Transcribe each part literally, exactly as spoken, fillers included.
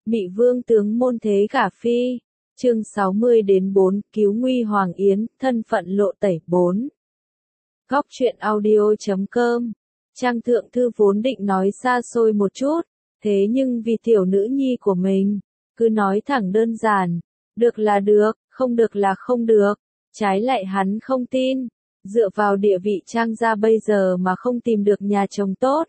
Mị vương tướng môn thế gả phi. Chương sáu mươi đến bốn, cứu nguy Hoàng Yến, thân phận lộ tẩy bốn. Góc truyện audio chấm com. Trang thượng thư vốn định nói xa xôi một chút, thế nhưng vì tiểu nữ nhi của mình, cứ nói thẳng đơn giản, được là được, không được là không được. Trái lại hắn không tin, dựa vào địa vị Trang gia bây giờ mà không tìm được nhà chồng tốt,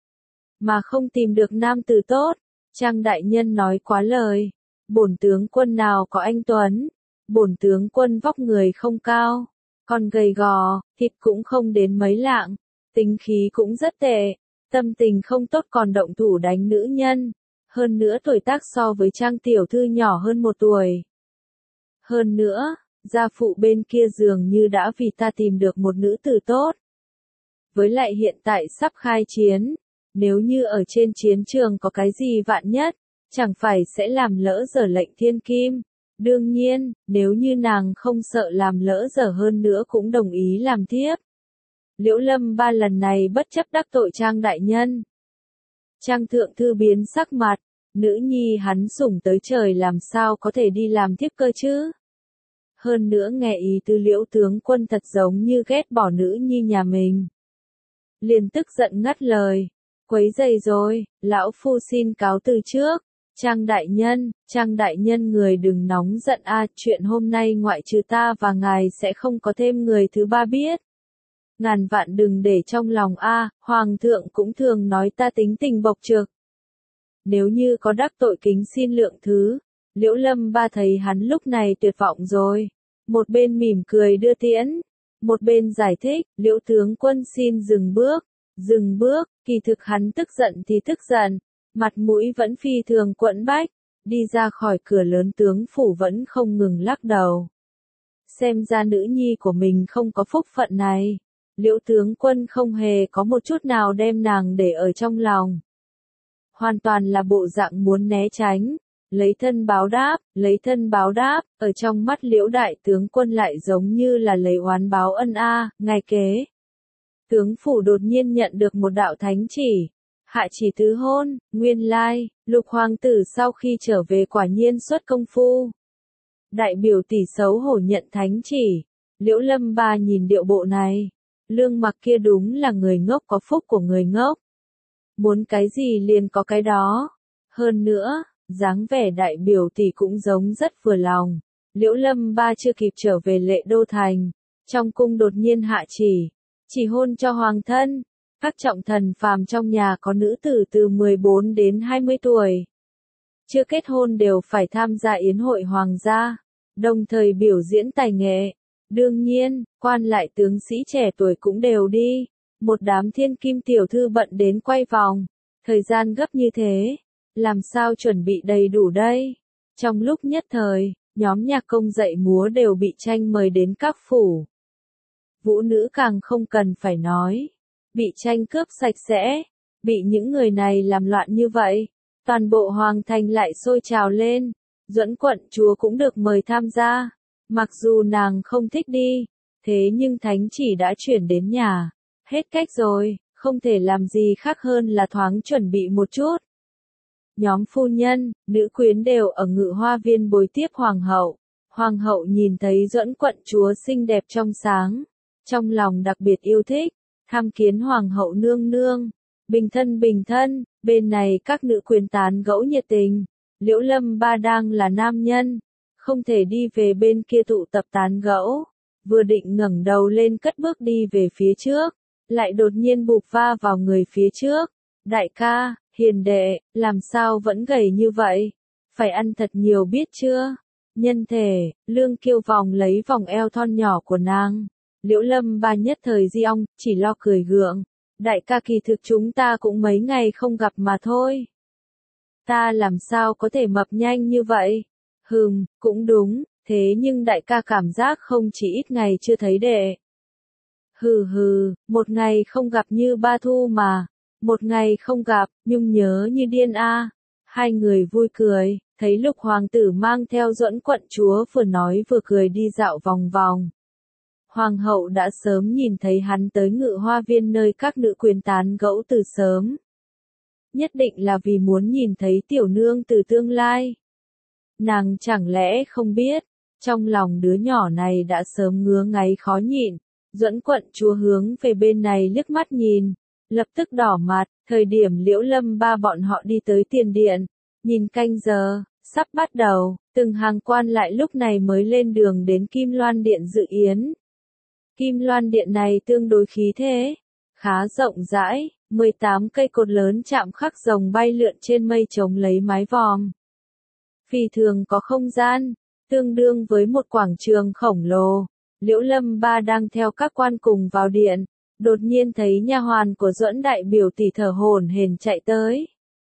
mà không tìm được nam tử tốt. Trang đại nhân nói quá lời. Bổn tướng quân nào có anh tuấn, bổn tướng quân vóc người không cao, còn gầy gò, thịt cũng không đến mấy lạng, tính khí cũng rất tệ, tâm tình không tốt còn động thủ đánh nữ nhân, hơn nữa tuổi tác so với Trang tiểu thư nhỏ hơn một tuổi. Hơn nữa, gia phụ bên kia dường như đã vì ta tìm được một nữ tử tốt. Với lại hiện tại sắp khai chiến, nếu như ở trên chiến trường có cái gì vạn nhất, chẳng phải sẽ làm lỡ dở lệnh thiên kim. Đương nhiên, nếu như nàng không sợ làm lỡ dở hơn nữa cũng đồng ý làm thiếp. Liễu Lâm ba lần này bất chấp đắc tội Trang đại nhân. Trang thượng thư biến sắc mặt, nữ nhi hắn sủng tới trời làm sao có thể đi làm thiếp cơ chứ. Hơn nữa nghe ý tư Liễu tướng quân thật giống như ghét bỏ nữ nhi nhà mình. Liền tức giận ngắt lời, quấy rầy rồi, lão phu xin cáo từ trước. Trang đại nhân, Trang đại nhân người đừng nóng giận a, chuyện hôm nay ngoại trừ ta và ngài sẽ không có thêm người thứ ba biết. Ngàn vạn đừng để trong lòng a, hoàng thượng cũng thường nói ta tính tình bộc trực. Nếu như có đắc tội kính xin lượng thứ. Liễu Lâm ba thấy hắn lúc này tuyệt vọng rồi, một bên mỉm cười đưa tiễn, một bên giải thích, Liễu tướng quân xin dừng bước, dừng bước, kỳ thực hắn tức giận thì tức giận. Mặt mũi vẫn phi thường quẫn bách, đi ra khỏi cửa lớn tướng phủ vẫn không ngừng lắc đầu. Xem ra nữ nhi của mình không có phúc phận này. Liễu tướng quân không hề có một chút nào đem nàng để ở trong lòng. Hoàn toàn là bộ dạng muốn né tránh, lấy thân báo đáp, lấy thân báo đáp, ở trong mắt Liễu đại tướng quân lại giống như là lấy oán báo ân a. Ngày kế, tướng phủ đột nhiên nhận được một đạo thánh chỉ. Hạ chỉ tứ hôn, nguyên lai, lục hoàng tử sau khi trở về quả nhiên xuất công phu. Đại biểu tỷ xấu hổ nhận thánh chỉ. Liễu Lâm ba nhìn điệu bộ này, Lương Mặc kia đúng là người ngốc có phúc của người ngốc. Muốn cái gì liền có cái đó. Hơn nữa, dáng vẻ đại biểu tỷ cũng giống rất vừa lòng. Liễu Lâm ba chưa kịp trở về Lệ Đô thành, trong cung đột nhiên hạ chỉ, chỉ hôn cho hoàng thân. Các trọng thần phàm trong nhà có nữ tử từ mười bốn đến hai mươi tuổi, chưa kết hôn đều phải tham gia yến hội hoàng gia, đồng thời biểu diễn tài nghệ. Đương nhiên, quan lại tướng sĩ trẻ tuổi cũng đều đi, một đám thiên kim tiểu thư bận đến quay vòng, thời gian gấp như thế, làm sao chuẩn bị đầy đủ đây? Trong lúc nhất thời, nhóm nhạc công dạy múa đều bị tranh mời đến các phủ. Vũ nữ càng không cần phải nói, bị tranh cướp sạch sẽ, bị những người này làm loạn như vậy, toàn bộ hoàng thành lại sôi trào lên. Duẫn quận chúa cũng được mời tham gia, mặc dù nàng không thích đi, thế nhưng thánh chỉ đã chuyển đến nhà, hết cách rồi, không thể làm gì khác hơn là thoáng chuẩn bị một chút. Nhóm phu nhân, nữ quyến đều ở ngự hoa viên bồi tiếp hoàng hậu. Hoàng hậu nhìn thấy Duẫn quận chúa xinh đẹp trong sáng, trong lòng đặc biệt yêu thích. Tham kiến hoàng hậu nương nương, bình thân bình thân, bên này các nữ quyến tán gẫu nhiệt tình. Liễu Lâm ba đang là nam nhân, không thể đi về bên kia tụ tập tán gẫu, vừa định ngẩng đầu lên cất bước đi về phía trước, lại đột nhiên bụp va vào người phía trước. Đại ca, hiền đệ, làm sao vẫn gầy như vậy? Phải ăn thật nhiều biết chưa? Nhân thể, Lương Kiêu vòng lấy vòng eo thon nhỏ của nàng. Liễu Lâm ba nhất thời di ong, chỉ lo cười gượng. Đại ca kỳ thực chúng ta cũng mấy ngày không gặp mà thôi. Ta làm sao có thể mập nhanh như vậy? Hừm, cũng đúng, thế nhưng đại ca cảm giác không chỉ ít ngày chưa thấy đệ. Hừ hừ, một ngày không gặp như ba thu mà. Một ngày không gặp, nhung nhớ như điên a. Hai người vui cười, thấy lục hoàng tử mang theo Duẫn quận chúa vừa nói vừa cười đi dạo vòng vòng. Hoàng hậu đã sớm nhìn thấy hắn tới ngự hoa viên nơi các nữ quyến tán gẫu từ sớm. nhất định là vì muốn nhìn thấy tiểu nương từ tương lai. Nàng chẳng lẽ không biết, trong lòng đứa nhỏ này đã sớm ngứa ngáy khó nhịn. Duẫn quận chúa hướng về bên này liếc mắt nhìn, lập tức đỏ mặt, thời điểm Liễu Lâm ba bọn họ đi tới tiền điện, nhìn canh giờ, sắp bắt đầu, từng hàng quan lại lúc này mới lên đường đến Kim Loan Điện dự yến. Kim Loan Điện này tương đối khí thế, khá rộng rãi, mười tám cây cột lớn chạm khắc rồng bay lượn trên mây chống lấy mái vòm. Phi thường có không gian, tương đương với một quảng trường khổng lồ. Liễu Lâm ba đang theo các quan cùng vào điện, đột nhiên thấy nha hoàn của Duẫn đại biểu tỷ thở hổn hển chạy tới.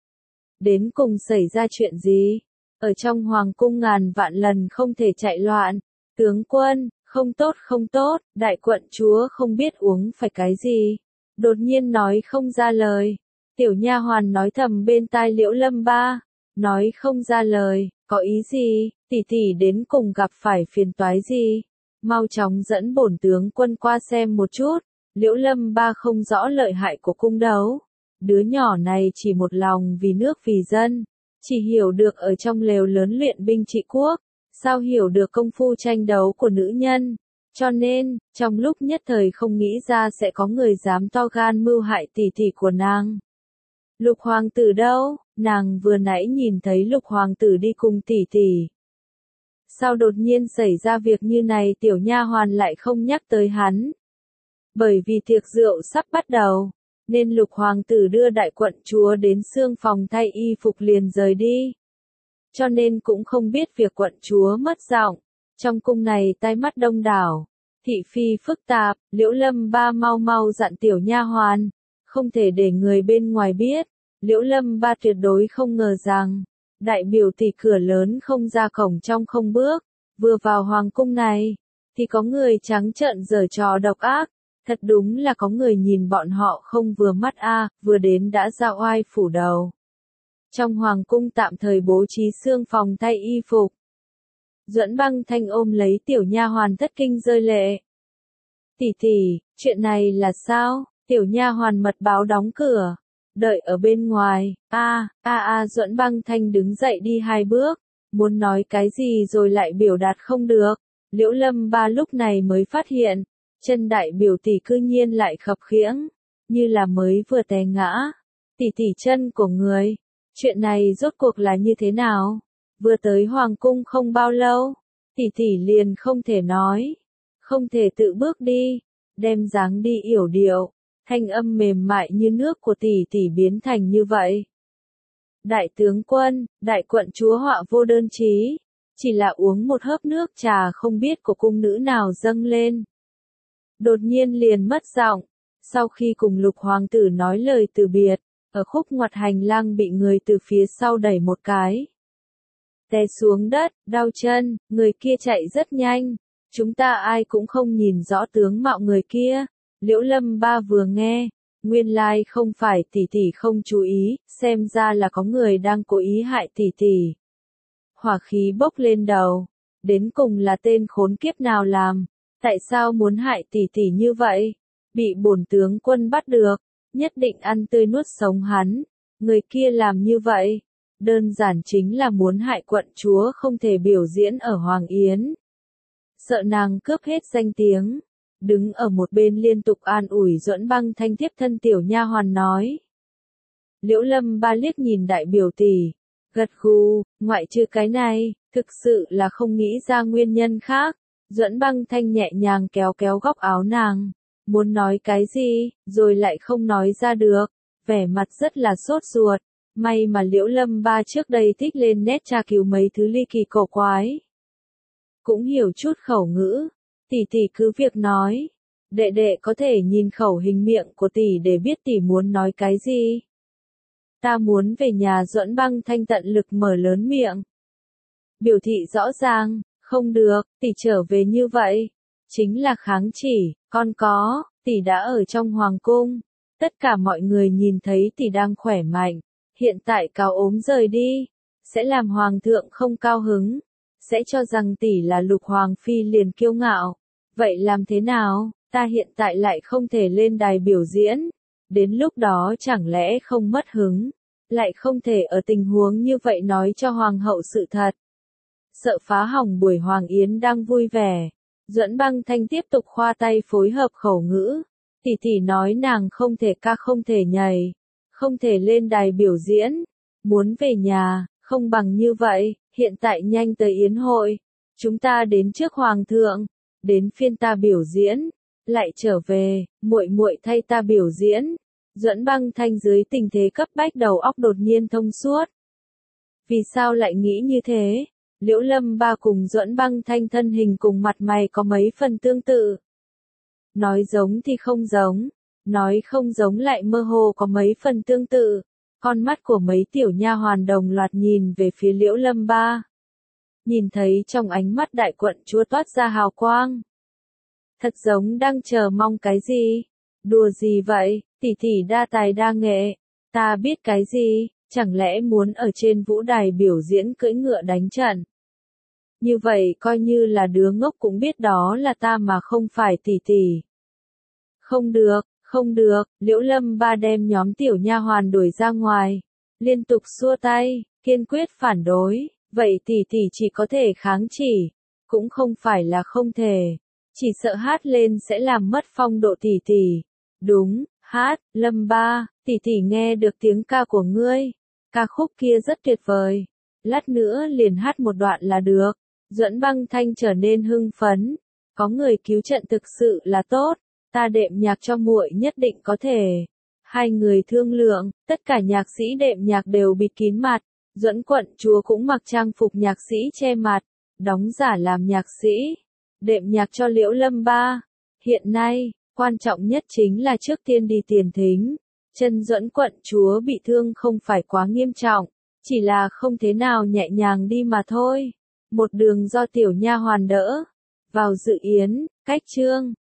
Đến cùng xảy ra chuyện gì? Ở trong hoàng cung ngàn vạn lần không thể chạy loạn. Tướng quân, không tốt không tốt, đại quận chúa không biết uống phải cái gì. Đột nhiên nói không ra lời. Tiểu nha hoàn nói thầm bên tai Liễu Lâm ba, nói không ra lời, có ý gì, tỷ tỷ đến cùng gặp phải phiền toái gì? Mau chóng dẫn bổn tướng quân qua xem một chút. Liễu Lâm ba không rõ lợi hại của cung đấu. Đứa nhỏ này chỉ một lòng vì nước vì dân, chỉ hiểu được ở trong lều lớn luyện binh trị quốc, sao hiểu được công phu tranh đấu của nữ nhân. Cho nên, trong lúc nhất thời không nghĩ ra sẽ có người dám to gan mưu hại tỷ tỷ của nàng. Lục hoàng tử đâu? Nàng vừa nãy nhìn thấy lục hoàng tử đi cùng tỷ tỷ. Sao đột nhiên xảy ra việc như này, tiểu nha hoàn lại không nhắc tới hắn? Bởi vì tiệc rượu sắp bắt đầu, nên lục hoàng tử đưa đại quận chúa đến xương phòng thay y phục liền rời đi. Cho nên cũng không biết việc quận chúa mất giọng. Trong cung này tai mắt đông đảo, thị phi phức tạp, Liễu Lâm ba mau mau dặn tiểu nha hoàn, không thể để người bên ngoài biết. Liễu Lâm ba tuyệt đối không ngờ rằng, đại biểu tỷ cửa lớn không ra cổng trong không bước, vừa vào hoàng cung này, thì có người trắng trợn giở trò độc ác. Thật đúng là có người nhìn bọn họ không vừa mắt a, à, vừa đến đã ra oai phủ đầu. Trong hoàng cung tạm thời bố trí xương phòng thay y phục. Duẫn Băng Thanh ôm lấy tiểu nha hoàn thất kinh rơi lệ. Tỷ tỷ, chuyện này là sao? Tiểu nha hoàn mật báo đóng cửa, đợi ở bên ngoài. A, a a Duẫn Băng Thanh đứng dậy đi hai bước, muốn nói cái gì rồi lại biểu đạt không được. Liễu Lâm ba lúc này mới phát hiện, chân đại biểu tỷ cư nhiên lại khập khiễng, như là mới vừa té ngã. Tỷ tỷ chân của người, chuyện này rốt cuộc là như thế nào? Vừa tới hoàng cung không bao lâu, tỷ tỷ liền không thể nói, không thể tự bước đi, đem dáng đi yểu điệu, thanh âm mềm mại như nước của tỷ tỷ biến thành như vậy. Đại tướng quân, đại quận chúa họa vô đơn chí, chỉ là uống một hớp nước trà không biết của cung nữ nào dâng lên. Đột nhiên liền mất giọng, sau khi cùng lục hoàng tử nói lời từ biệt, ở khúc ngoặt hành lang bị người từ phía sau đẩy một cái. Té xuống đất, đau chân, người kia chạy rất nhanh, chúng ta ai cũng không nhìn rõ tướng mạo người kia. Liễu Lâm ba vừa nghe, nguyên lai không phải tỷ tỷ không chú ý, xem ra là có người đang cố ý hại tỷ tỷ. Hỏa khí bốc lên đầu, đến cùng là tên khốn kiếp nào làm, tại sao muốn hại tỷ tỷ như vậy? Bị bổn tướng quân bắt được, nhất định ăn tươi nuốt sống hắn. Người kia làm như vậy, đơn giản chính là muốn hại quận chúa không thể biểu diễn ở Hoàng Yến. Sợ nàng cướp hết danh tiếng, đứng ở một bên liên tục an ủi Duẫn Băng Thanh tiếp thân tiểu nha hoàn nói. Liễu Lâm ba liếc nhìn đại biểu tỷ, gật gù, ngoại trừ cái này, thực sự là không nghĩ ra nguyên nhân khác. Duẫn Băng Thanh nhẹ nhàng kéo kéo góc áo nàng, muốn nói cái gì, rồi lại không nói ra được, vẻ mặt rất là sốt ruột. May mà Liễu Lâm ba trước đây thích lên nét tra cứu mấy thứ ly kỳ cổ quái. Cũng hiểu chút khẩu ngữ, tỷ tỷ cứ việc nói, đệ đệ có thể nhìn khẩu hình miệng của tỷ để biết tỷ muốn nói cái gì. Ta muốn về nhà. Duẫn Băng Thanh tận lực mở lớn miệng, biểu thị rõ ràng, không được, tỷ trở về như vậy, chính là kháng chỉ, con có, tỷ đã ở trong hoàng cung, tất cả mọi người nhìn thấy tỷ đang khỏe mạnh, hiện tại cao ốm rời đi, sẽ làm hoàng thượng không cao hứng, sẽ cho rằng tỷ là lục hoàng phi liền kiêu ngạo, vậy làm thế nào, ta hiện tại lại không thể lên đài biểu diễn, đến lúc đó chẳng lẽ không mất hứng, lại không thể ở tình huống như vậy nói cho hoàng hậu sự thật. Sợ phá hỏng buổi hoàng yến đang vui vẻ, Duẫn Băng Thanh tiếp tục khoa tay phối hợp khẩu ngữ. Tỷ tỷ nói nàng không thể ca không thể nhảy, không thể lên đài biểu diễn, muốn về nhà, không bằng như vậy, hiện tại nhanh tới yến hội, chúng ta đến trước hoàng thượng, đến phiên ta biểu diễn, lại trở về, muội muội thay ta biểu diễn. Duẫn Băng Thanh dưới tình thế cấp bách đầu óc đột nhiên thông suốt. Vì sao lại nghĩ như thế? Liễu Lâm Ba cùng Duẫn Băng Thanh thân hình cùng mặt mày có mấy phần tương tự. Nói giống thì không giống, nói không giống lại mơ hồ có mấy phần tương tự. Con mắt của mấy tiểu nha hoàn đồng loạt nhìn về phía Liễu Lâm Ba. Nhìn thấy trong ánh mắt đại quận chúa toát ra hào quang. Thật giống đang chờ mong cái gì? Đùa gì vậy, tỷ tỷ đa tài đa nghệ, ta biết cái gì, chẳng lẽ muốn ở trên vũ đài biểu diễn cưỡi ngựa đánh trận? Như vậy coi như là đứa ngốc cũng biết đó là ta mà không phải tỷ tỷ. Không được, không được, Liễu Lâm Ba đem nhóm tiểu nha hoàn đuổi ra ngoài, liên tục xua tay, kiên quyết phản đối, vậy tỷ tỷ chỉ có thể kháng chỉ, cũng không phải là không thể, chỉ sợ hát lên sẽ làm mất phong độ tỷ tỷ. Đúng, hát, Lâm Ba, tỷ tỷ nghe được tiếng ca của ngươi, ca khúc kia rất tuyệt vời, lát nữa liền hát một đoạn là được. Duẫn Băng Thanh trở nên hưng phấn, có người cứu trận thực sự là tốt, ta đệm nhạc cho muội nhất định có thể. Hai người thương lượng, tất cả nhạc sĩ đệm nhạc đều bịt kín mặt, Duẫn quận chúa cũng mặc trang phục nhạc sĩ che mặt, đóng giả làm nhạc sĩ, đệm nhạc cho Liễu Lâm Ba. Hiện nay, quan trọng nhất chính là trước tiên đi tiền thính, chân Duẫn quận chúa bị thương không phải quá nghiêm trọng, chỉ là không thế nào nhẹ nhàng đi mà thôi. Một đường do tiểu nha hoàn đỡ, vào dự yến, cách trương,